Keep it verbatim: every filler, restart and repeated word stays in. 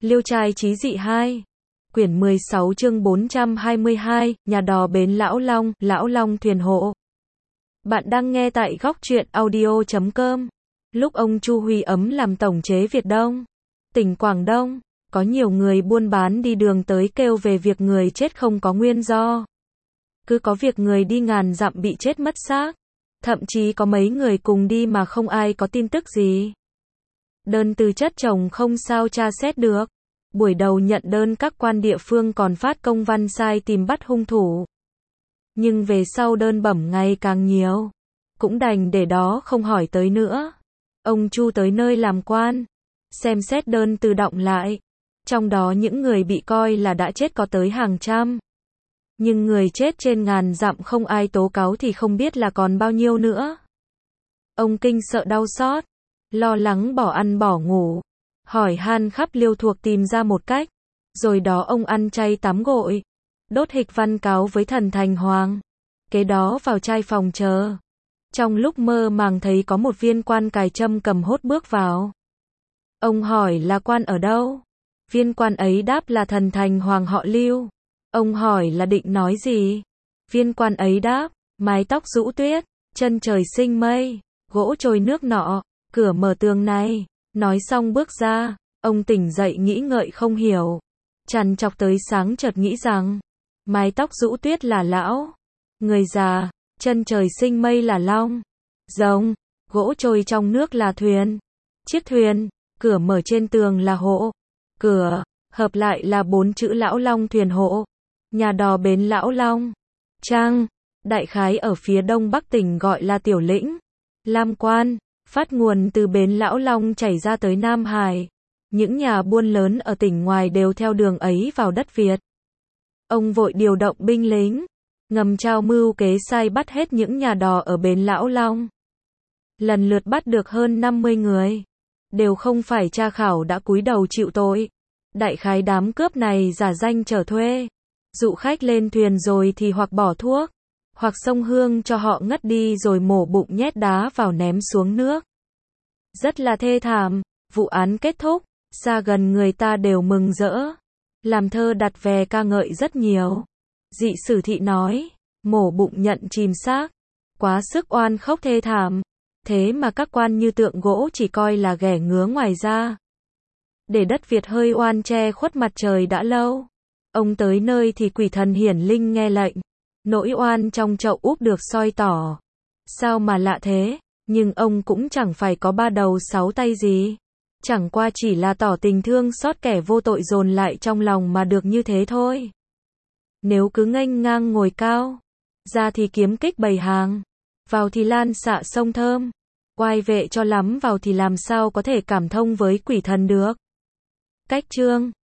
Liêu trai chí dị hai. Quyển mười sáu chương bốn trăm hai mươi hai, nhà đò bến Lão Long, Lão Long thuyền hộ. Bạn đang nghe tại góc truyện audio chấm com. Lúc ông Chu Huy Ấm làm tổng chế Việt Đông, tỉnh Quảng Đông, có nhiều người buôn bán đi đường tới kêu về việc người chết không có nguyên do. Cứ có việc người đi ngàn dặm bị chết mất xác. Thậm chí có mấy người cùng đi mà không ai có tin tức gì. Đơn từ chất chồng không sao tra xét được. Buổi đầu nhận đơn các quan địa phương còn phát công văn sai tìm bắt hung thủ. Nhưng về sau đơn bẩm ngày càng nhiều. Cũng đành để đó không hỏi tới nữa. Ông Chu tới nơi làm quan. Xem xét đơn từ đọng lại. Trong đó những người bị coi là đã chết có tới hàng trăm. Nhưng người chết trên ngàn dặm không ai tố cáo thì không biết là còn bao nhiêu nữa. Ông kinh sợ đau xót. Lo lắng bỏ ăn bỏ ngủ. Hỏi han khắp Liêu thuộc tìm ra một cách. Rồi đó ông ăn chay tắm gội. Đốt hịch văn cáo với thần Thành Hoàng. Kế đó vào trai phòng chờ. Trong lúc mơ màng thấy có một viên quan cài trâm cầm hốt bước vào. Ông hỏi là quan ở đâu? Viên quan ấy đáp là thần Thành Hoàng họ Liêu. Ông hỏi là định nói gì? Viên quan ấy đáp, mái tóc rũ tuyết, chân trời sinh mây, gỗ trôi nước nọ, cửa mở tường này. Nói xong bước ra, ông tỉnh dậy nghĩ ngợi không hiểu. Trằn trọc tới sáng chợt nghĩ rằng, mái tóc rũ tuyết là lão, người già, chân trời sinh mây là long, rồng, gỗ trôi trong nước là thuyền, chiếc thuyền, cửa mở trên tường là hộ, cửa, hợp lại là bốn chữ Lão Long thuyền hộ, nhà đò bến Lão Long, trang, đại khái ở phía đông bắc tỉnh gọi là Tiểu Lĩnh, Lam Quan. Phát nguồn từ bến Lão Long chảy ra tới Nam Hải. Những nhà buôn lớn ở tỉnh ngoài đều theo đường ấy vào đất Việt. Ông vội điều động binh lính, ngầm trao mưu kế sai bắt hết những nhà đò ở bến Lão Long. Lần lượt bắt được hơn năm mươi người. Đều không phải tra khảo đã cúi đầu chịu tội. Đại khái đám cướp này giả danh chở thuê. Dụ khách lên thuyền rồi thì hoặc bỏ thuốc, hoặc xông hương cho họ ngất đi rồi mổ bụng nhét đá vào ném xuống nước. Rất là thê thảm. Vụ án kết thúc, xa gần người ta đều mừng rỡ. Làm thơ đặt về ca ngợi rất nhiều. Dị Sử Thị nói, mổ bụng nhận chìm xác, quá sức oan khóc thê thảm. Thế mà các quan như tượng gỗ chỉ coi là ghẻ ngứa ngoài ra. Để đất Việt hơi oan che khuất mặt trời đã lâu. Ông tới nơi thì quỷ thần hiển linh nghe lệnh. Nỗi oan trong chậu úp được soi tỏ. Sao mà lạ thế, nhưng ông cũng chẳng phải có ba đầu sáu tay gì. Chẳng qua chỉ là tỏ tình thương xót kẻ vô tội dồn lại trong lòng mà được như thế thôi. Nếu cứ nghênh ngang ngồi cao, ra thì kiếm kích bầy hàng, vào thì lan xạ sông thơm, oai vệ cho lắm vào thì làm sao có thể cảm thông với quỷ thần được. Cách chương